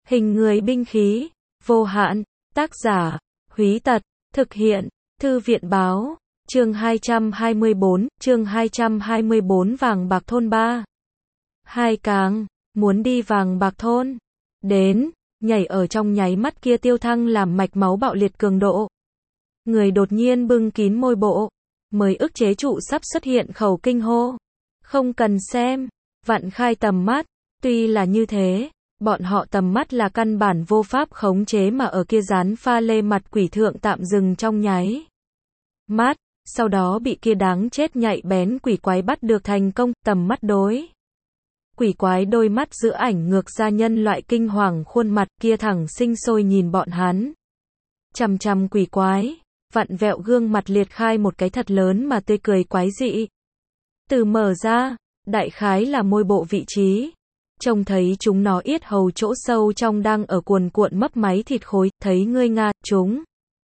Hình người binh khí, vô hạn, tác giả, Húy Tật, thực hiện, Thư viện báo, chương 224, Vàng Bạc Thôn 3. Hai càng, muốn đi Vàng Bạc Thôn. Đến, nhảy ở trong nháy mắt kia Tiêu Thăng làm mạch máu bạo liệt cường độ. Người đột nhiên bưng kín môi bộ, mới ức chế trụ sắp xuất hiện khẩu kinh hô. Không cần xem, vặn khai tầm mắt, tuy là như thế. Bọn họ tầm mắt là căn bản vô pháp khống chế mà ở kia dán pha lê mặt quỷ thượng tạm dừng trong nháy mắt, sau đó bị kia đáng chết nhạy bén quỷ quái bắt được thành công, tầm mắt đối. Quỷ quái đôi mắt giữa ảnh ngược ra nhân loại kinh hoàng khuôn mặt kia thẳng sinh sôi nhìn bọn hắn. Chằm chằm quỷ quái, vặn vẹo gương mặt liệt khai một cái thật lớn mà tươi cười quái dị. Từ mở ra, đại khái là môi bộ vị trí. Trông thấy chúng nó yết hầu chỗ sâu trong đang ở cuồn cuộn mấp máy thịt khối, thấy ngươi nga, chúng.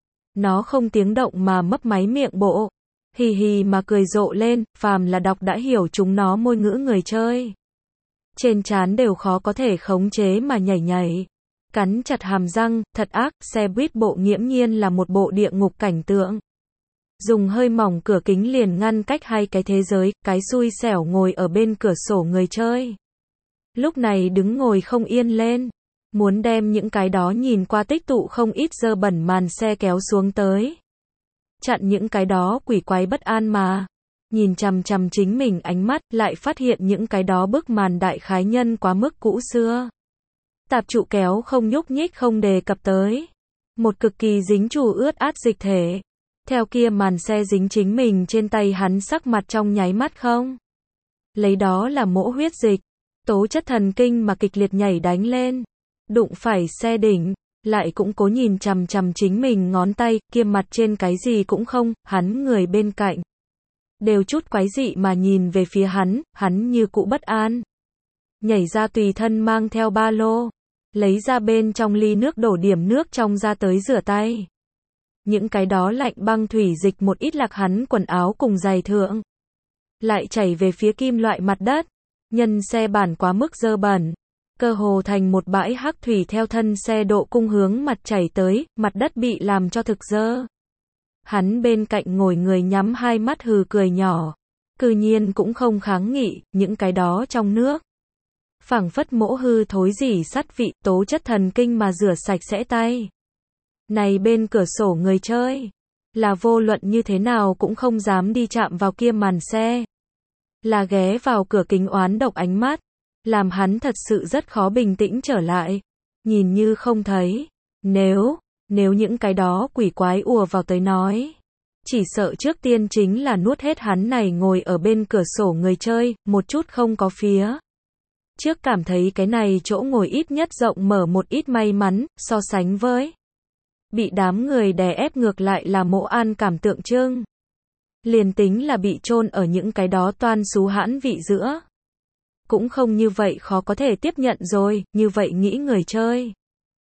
Nó không tiếng động mà mấp máy miệng bộ. Hì hì mà cười rộ lên, phàm là đọc đã hiểu chúng nó môi ngữ người chơi. Trên trán đều khó có thể khống chế mà nhảy nhảy. Cắn chặt hàm răng, thật ác, xe buýt bộ nghiễm nhiên là một bộ địa ngục cảnh tượng. Dùng hơi mỏng cửa kính liền ngăn cách hai cái thế giới, cái xui xẻo ngồi ở bên cửa sổ người chơi. Lúc này đứng ngồi không yên lên, muốn đem những cái đó nhìn qua tích tụ không ít dơ bẩn màn xe kéo xuống tới. Chặn những cái đó quỷ quái bất an mà. Nhìn chằm chằm chính mình ánh mắt, lại phát hiện những cái đó bức màn đại khái nhân quá mức cũ xưa. Tạp trụ kéo không nhúc nhích không đề cập tới. Một cực kỳ dính chủ ướt át dịch thể. Theo kia màn xe dính chính mình trên tay hắn sắc mặt trong nháy mắt không. Lấy đó là mỗ huyết dịch. Tố chất thần kinh mà kịch liệt nhảy đánh lên. Đụng phải xe đỉnh, lại cũng cố nhìn chằm chằm chính mình ngón tay, kia mặt trên cái gì cũng không, hắn người bên cạnh. Đều chút quái dị mà nhìn về phía hắn như cũ bất an. Nhảy ra tùy thân mang theo ba lô. Lấy ra bên trong ly nước đổ điểm nước trong ra tới rửa tay. Những cái đó lạnh băng thủy dịch một ít lạc hắn quần áo cùng giày thượng. Lại chảy về phía kim loại mặt đất. Nhân xe bản quá mức dơ bẩn, cơ hồ thành một bãi hắc thủy theo thân xe độ cung hướng mặt chảy tới, mặt đất bị làm cho thực dơ. Hắn bên cạnh ngồi người nhắm hai mắt hừ cười nhỏ, cư nhiên cũng không kháng nghị, những cái đó trong nước. Phảng phất mỗ hư thối dỉ sắt vị, tố chất thần kinh mà rửa sạch sẽ tay. Này bên cửa sổ người chơi, là vô luận như thế nào cũng không dám đi chạm vào kia màn xe. Là ghé vào cửa kính oán độc ánh mắt, làm hắn thật sự rất khó bình tĩnh trở lại, nhìn như không thấy. Nếu những cái đó quỷ quái ùa vào tới nói, chỉ sợ trước tiên chính là nuốt hết hắn này ngồi ở bên cửa sổ người chơi, một chút không có phía. Trước cảm thấy cái này chỗ ngồi ít nhất rộng mở một ít may mắn, so sánh với bị đám người đè ép ngược lại là mỗ an cảm tượng trưng. Liền tính là bị chôn ở những cái đó toan xú hãn vị giữa. Cũng không như vậy khó có thể tiếp nhận rồi, như vậy nghĩ người chơi.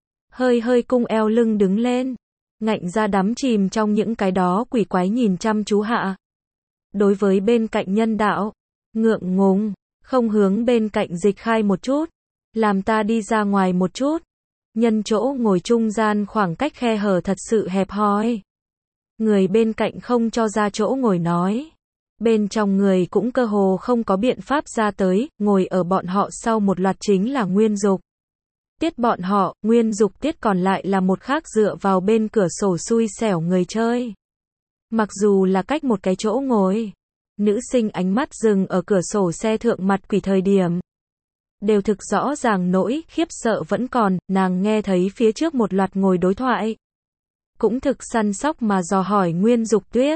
Hơi cung eo lưng đứng lên. Ngạnh ra đắm chìm trong những cái đó quỷ quái nhìn chăm chú hạ. Đối với bên cạnh nhân đạo, ngượng ngùng, không hướng bên cạnh dịch khai một chút. Làm ta đi ra ngoài một chút. Nhân chỗ ngồi trung gian khoảng cách khe hở thật sự hẹp hòi. Người bên cạnh không cho ra chỗ ngồi nói. Bên trong người cũng cơ hồ không có biện pháp ra tới, ngồi ở bọn họ sau một loạt chính là Nguyên Dục. Tiết bọn họ, Nguyên Dục tiết còn lại là một khác dựa vào bên cửa sổ xui xẻo người chơi. Mặc dù là cách một cái chỗ ngồi, nữ sinh ánh mắt dừng ở cửa sổ xe thượng mặt quỷ thời điểm. Đều thực rõ ràng nỗi khiếp sợ vẫn còn, nàng nghe thấy phía trước một loạt ngồi đối thoại. Cũng thực săn sóc mà dò hỏi Nguyên Dục Tuyết.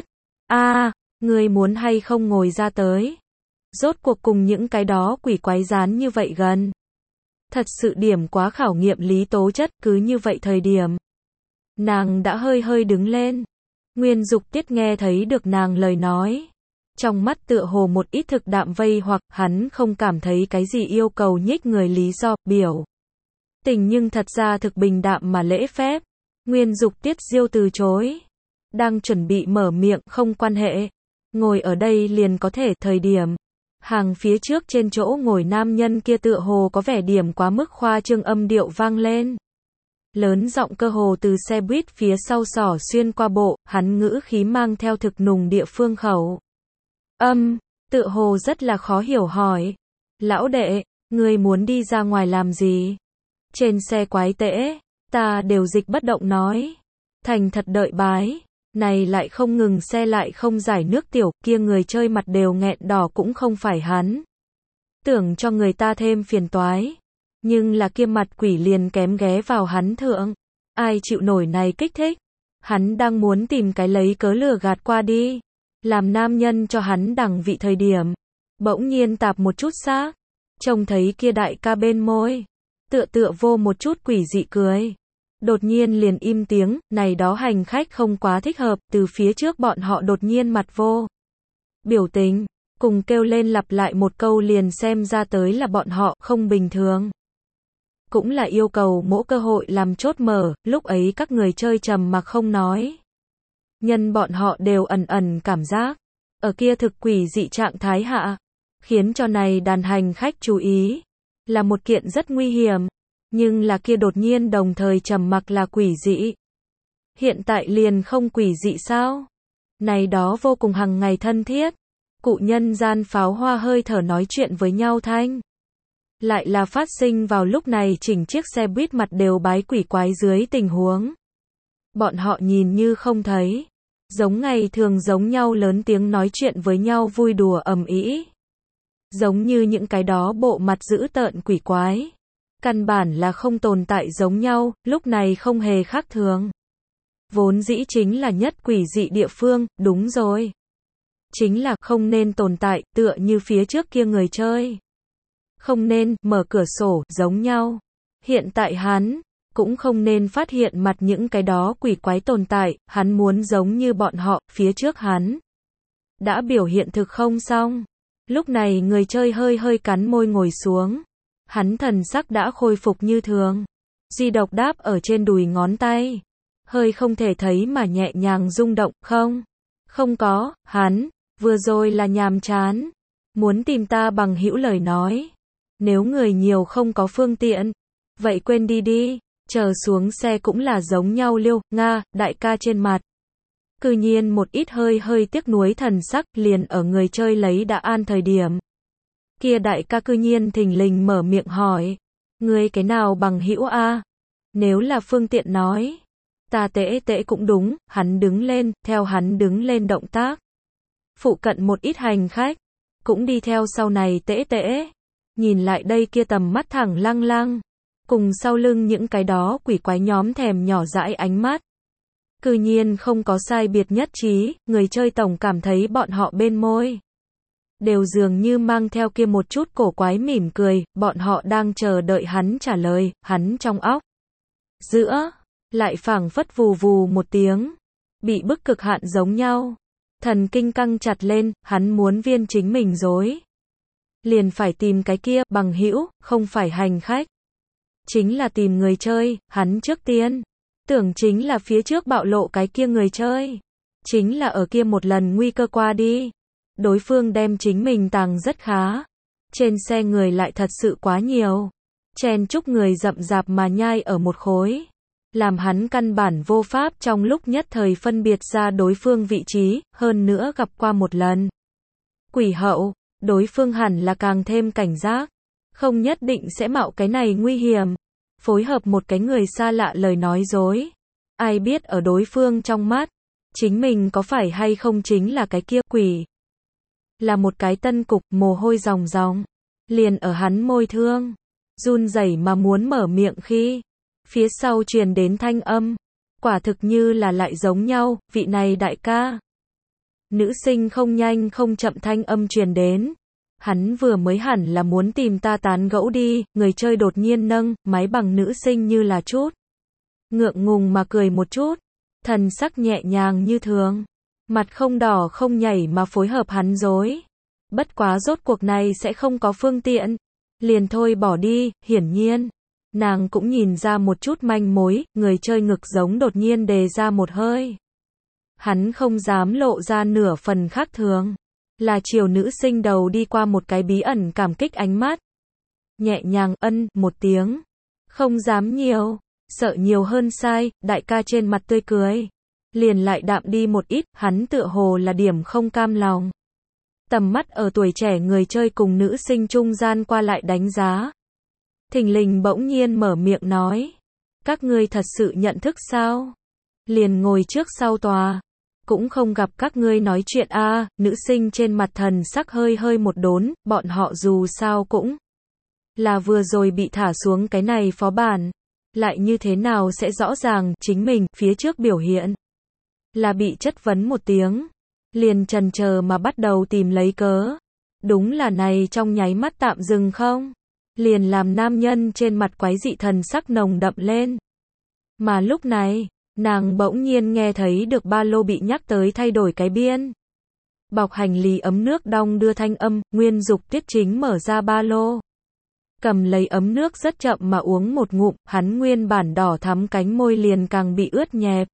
Ngươi muốn hay không ngồi ra tới? Rốt cuộc cùng những cái đó quỷ quái dán như vậy gần. Thật sự điểm quá khảo nghiệm lý tố chất, cứ như vậy thời điểm. Nàng đã hơi đứng lên. Nguyên Dục Tiết nghe thấy được nàng lời nói. Trong mắt tựa hồ một ít thực đạm vây hoặc hắn không cảm thấy cái gì yêu cầu nhích người lý do, biểu. Tình nhưng thật ra thực bình đạm mà lễ phép. Nguyên Dục Tiết diêu từ chối. Đang chuẩn bị mở miệng, không quan hệ. Ngồi ở đây liền có thể, thời điểm. Hàng phía trước trên chỗ ngồi nam nhân kia tựa hồ có vẻ điểm quá mức khoa trương, âm điệu vang lên. Lớn giọng cơ hồ từ xe buýt phía sau xỏ xuyên qua bộ, hắn ngữ khí mang theo thực nùng địa phương khẩu. Tựa hồ rất là khó hiểu hỏi. Lão đệ, ngươi muốn đi ra ngoài làm gì? Trên xe quái tễ, ta đều dịch bất động nói. Thành thật đợi bái. Này lại không ngừng xe lại không giải nước tiểu, kia người chơi mặt đều nghẹn đỏ cũng không phải hắn. Tưởng cho người ta thêm phiền toái. Nhưng là kia mặt quỷ liền kém ghé vào hắn thượng. Ai chịu nổi này kích thích. Hắn đang muốn tìm cái lấy cớ lừa gạt qua đi. Làm nam nhân cho hắn đẳng vị thời điểm. Bỗng nhiên tạp một chút xác. Trông thấy kia đại ca bên môi. Tựa vô một chút quỷ dị cười. Đột nhiên liền im tiếng, này đó hành khách không quá thích hợp, từ phía trước bọn họ đột nhiên mặt vô. Biểu tình, cùng kêu lên lặp lại một câu liền xem ra tới là bọn họ không bình thường. Cũng là yêu cầu mỗi cơ hội làm chốt mở, lúc ấy các người chơi trầm mặc không nói. Nhân bọn họ đều ẩn cảm giác, ở kia thực quỷ dị trạng thái hạ, khiến cho này đàn hành khách chú ý, là một kiện rất nguy hiểm. Nhưng là kia đột nhiên đồng thời trầm mặc là quỷ dị. Hiện tại liền không quỷ dị sao? Này đó vô cùng hằng ngày thân thiết. Cụ nhân gian pháo hoa hơi thở nói chuyện với nhau thanh. Lại là phát sinh vào lúc này chỉnh chiếc xe buýt mặt đều bái quỷ quái dưới tình huống. Bọn họ nhìn như không thấy. Giống ngày thường giống nhau lớn tiếng nói chuyện với nhau vui đùa ầm ĩ. Giống như những cái đó bộ mặt dữ tợn quỷ quái. Căn bản là không tồn tại giống nhau, lúc này không hề khác thường. Vốn dĩ chính là nhất quỷ dị địa phương, đúng rồi. Chính là không nên tồn tại, tựa như phía trước kia người chơi. Không nên mở cửa sổ, giống nhau. Hiện tại hắn, cũng không nên phát hiện mặt những cái đó quỷ quái tồn tại, hắn muốn giống như bọn họ, phía trước hắn. Đã biểu hiện thực không xong. Lúc này người chơi hơi cắn môi ngồi xuống. Hắn thần sắc đã khôi phục như thường. Di độc đáp ở trên đùi ngón tay. Hơi không thể thấy mà nhẹ nhàng rung động, không có, hắn, vừa rồi là nhàm chán. Muốn tìm ta bằng hữu lời nói. Nếu người nhiều không có phương tiện, vậy quên đi, chờ xuống xe cũng là giống nhau liêu, Nga, đại ca trên mặt. Cư nhiên một ít hơi tiếc nuối thần sắc liền ở người chơi lấy đã an thời điểm. Kia đại ca cư nhiên thình lình mở miệng hỏi. Ngươi cái nào bằng hữu a? Nếu là phương tiện nói. Ta tễ cũng đúng, hắn đứng lên, theo hắn đứng lên động tác. Phụ cận một ít hành khách. Cũng đi theo sau này tễ. Nhìn lại đây kia tầm mắt thẳng lăng. Cùng sau lưng những cái đó quỷ quái nhóm thèm nhỏ dãi ánh mắt. Cư nhiên không có sai biệt nhất trí, người chơi tổng cảm thấy bọn họ bên môi. Đều dường như mang theo kia một chút cổ quái mỉm cười, bọn họ đang chờ đợi hắn trả lời, hắn trong óc. Giữa, lại phảng phất vù vù một tiếng, bị bức cực hạn giống nhau. Thần kinh căng chặt lên, hắn muốn viên chính mình dối. Liền phải tìm cái kia, bằng hữu, không phải hành khách. Chính là tìm người chơi, hắn trước tiên. Tưởng chính là phía trước bạo lộ cái kia người chơi. Chính là ở kia một lần nguy cơ qua đi. Đối phương đem chính mình tàng rất khá. Trên xe người lại thật sự quá nhiều. Chen chúc người rậm rạp mà nhai ở một khối. Làm hắn căn bản vô pháp trong lúc nhất thời phân biệt ra đối phương vị trí, hơn nữa gặp qua một lần. Quỷ hậu, đối phương hẳn là càng thêm cảnh giác. Không nhất định sẽ mạo cái này nguy hiểm. Phối hợp một cái người xa lạ lời nói dối. Ai biết ở đối phương trong mắt. Chính mình có phải hay không chính là cái kia quỷ. Là một cái tân cục, mồ hôi ròng. Liền ở hắn môi thương. Run rẩy mà muốn mở miệng khi. Phía sau truyền đến thanh âm. Quả thực như là lại giống nhau, vị này đại ca. Nữ sinh không nhanh không chậm thanh âm truyền đến. Hắn vừa mới hẳn là muốn tìm ta tán gẫu đi, người chơi đột nhiên nâng, máy bằng nữ sinh như là chút. Ngượng ngùng mà cười một chút. Thần sắc nhẹ nhàng như thường. Mặt không đỏ không nhảy mà phối hợp hắn dối. Bất quá rốt cuộc này sẽ không có phương tiện. Liền thôi bỏ đi, hiển nhiên. Nàng cũng nhìn ra một chút manh mối, người chơi ngực giống đột nhiên đề ra một hơi. Hắn không dám lộ ra nửa phần khác thường. là chiều nữ sinh đầu đi qua một cái bí ẩn cảm kích ánh mắt. Nhẹ nhàng ân một tiếng. Không dám nhiều, sợ nhiều hơn sai, đại ca trên mặt tươi cười. Liền lại đạm đi một ít, hắn tựa hồ là điểm không cam lòng. Tầm mắt ở tuổi trẻ người chơi cùng nữ sinh trung gian qua lại đánh giá. Thình lình bỗng nhiên mở miệng nói. Các ngươi thật sự nhận thức sao? Liền ngồi trước sau tòa. Cũng không gặp các ngươi nói chuyện a. Nữ sinh trên mặt thần sắc hơi hơi một đốn, bọn họ dù sao cũng là vừa rồi bị thả xuống cái này phó bản. Lại như thế nào sẽ rõ ràng, chính mình, phía trước biểu hiện. Là bị chất vấn một tiếng. Liền chần chờ mà bắt đầu tìm lấy cớ. Đúng là này trong nháy mắt tạm dừng không? Liền làm nam nhân trên mặt quái dị thần sắc nồng đậm lên. Mà lúc này, nàng bỗng nhiên nghe thấy được ba lô bị nhắc tới thay đổi cái biên. Bọc hành lý ấm nước đong đưa thanh âm, Nguyên Dục Tiết chính mở ra ba lô. Cầm lấy ấm nước rất chậm mà uống một ngụm, hắn nguyên bản đỏ thắm cánh môi liền càng bị ướt nhẹp.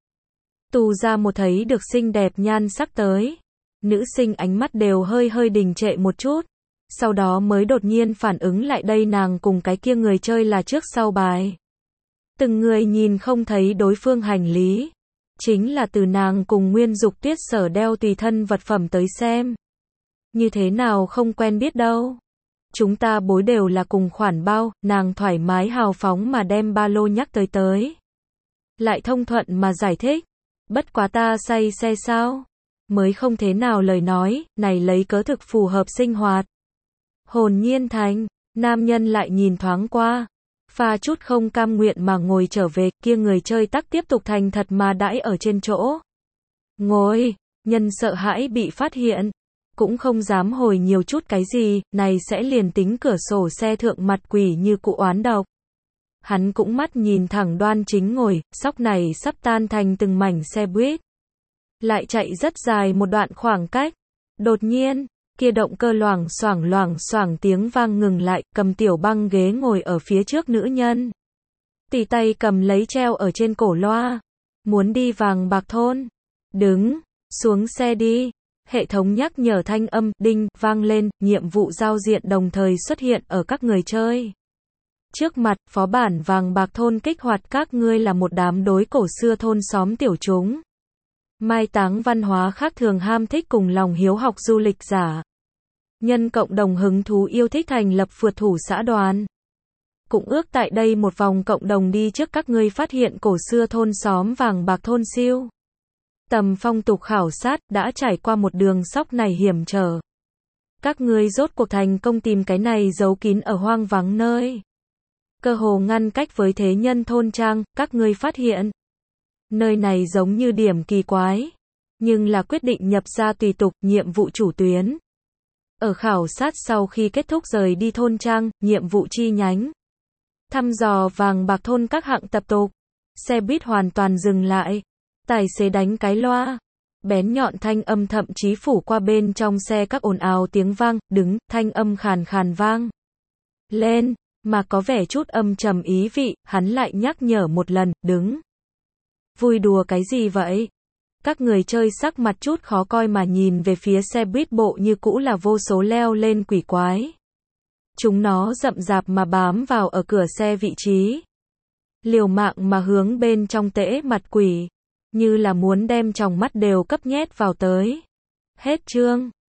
Tù ra một thấy được xinh đẹp nhan sắc tới. Nữ sinh ánh mắt đều hơi hơi đình trệ một chút. Sau đó mới đột nhiên phản ứng lại đây nàng cùng cái kia người chơi là trước sau bài. Từng người nhìn không thấy đối phương hành lý. Chính là từ nàng cùng Nguyên Dục Tuyết sở đeo tùy thân vật phẩm tới xem. Như thế nào không quen biết đâu. Chúng ta bối đều là cùng khoản bao, nàng thoải mái hào phóng mà đem ba lô nhắc tới. Lại thông thuận mà giải thích. Bất quá ta say xe sao? Mới không thế nào lời nói, này lấy cớ thực phù hợp sinh hoạt. Hồn nhiên thành, nam nhân lại nhìn thoáng qua. Pha chút không cam nguyện mà ngồi trở về, kia người chơi tắc tiếp tục thành thật mà đãi ở trên chỗ. Ngồi, nhân sợ hãi bị phát hiện. Cũng không dám hồi nhiều chút cái gì, này sẽ liền tính cửa sổ xe thượng mặt quỷ như cụ oán độc. Hắn cũng mắt nhìn thẳng đoan chính ngồi, sóc này sắp tan thành từng mảnh xe buýt. Lại chạy rất dài một đoạn khoảng cách. Đột nhiên, kia động cơ loảng xoảng tiếng vang ngừng lại, cầm tiểu băng ghế ngồi ở phía trước nữ nhân. Tỉ tay cầm lấy treo ở trên cổ loa. Muốn đi Vàng Bạc Thôn. Đứng, xuống xe đi. Hệ thống nhắc nhở thanh âm, đinh, vang lên, nhiệm vụ giao diện đồng thời xuất hiện ở các người chơi. Trước mặt, phó bản Vàng Bạc Thôn kích hoạt các ngươi là một đám đối cổ xưa thôn xóm tiểu chúng. Mai táng văn hóa khác thường ham thích cùng lòng hiếu học du lịch giả. Nhân cộng đồng hứng thú yêu thích thành lập phượt thủ xã đoàn. Cũng ước tại đây một vòng cộng đồng đi trước các ngươi phát hiện cổ xưa thôn xóm Vàng Bạc Thôn siêu. Tầm phong tục khảo sát đã trải qua một đường sóc này hiểm trở. Các ngươi rốt cuộc thành công tìm cái này giấu kín ở hoang vắng nơi. Cơ hồ ngăn cách với thế nhân thôn trang, các ngươi phát hiện. Nơi này giống như điểm kỳ quái. Nhưng là quyết định nhập ra tùy tục, nhiệm vụ chủ tuyến. Ở khảo sát sau khi kết thúc rời đi thôn trang, nhiệm vụ chi nhánh. Thăm dò Vàng Bạc Thôn các hạng tập tục. Xe buýt hoàn toàn dừng lại. Tài xế đánh cái loa. Bén nhọn thanh âm thậm chí phủ qua bên trong xe các ồn ào tiếng vang, đứng, thanh âm khàn khàn vang. Lên, mà có vẻ chút âm trầm ý vị, hắn lại nhắc nhở một lần, đứng. Vui đùa cái gì vậy? Các người chơi sắc mặt chút khó coi mà nhìn về phía xe buýt bộ như cũ là vô số leo lên quỷ quái. Chúng nó rậm rạp mà bám vào ở cửa xe vị trí. Liều mạng mà hướng bên trong tễ mặt quỷ. Như là muốn đem tròng mắt đều cấp nhét vào tới. Hết chương.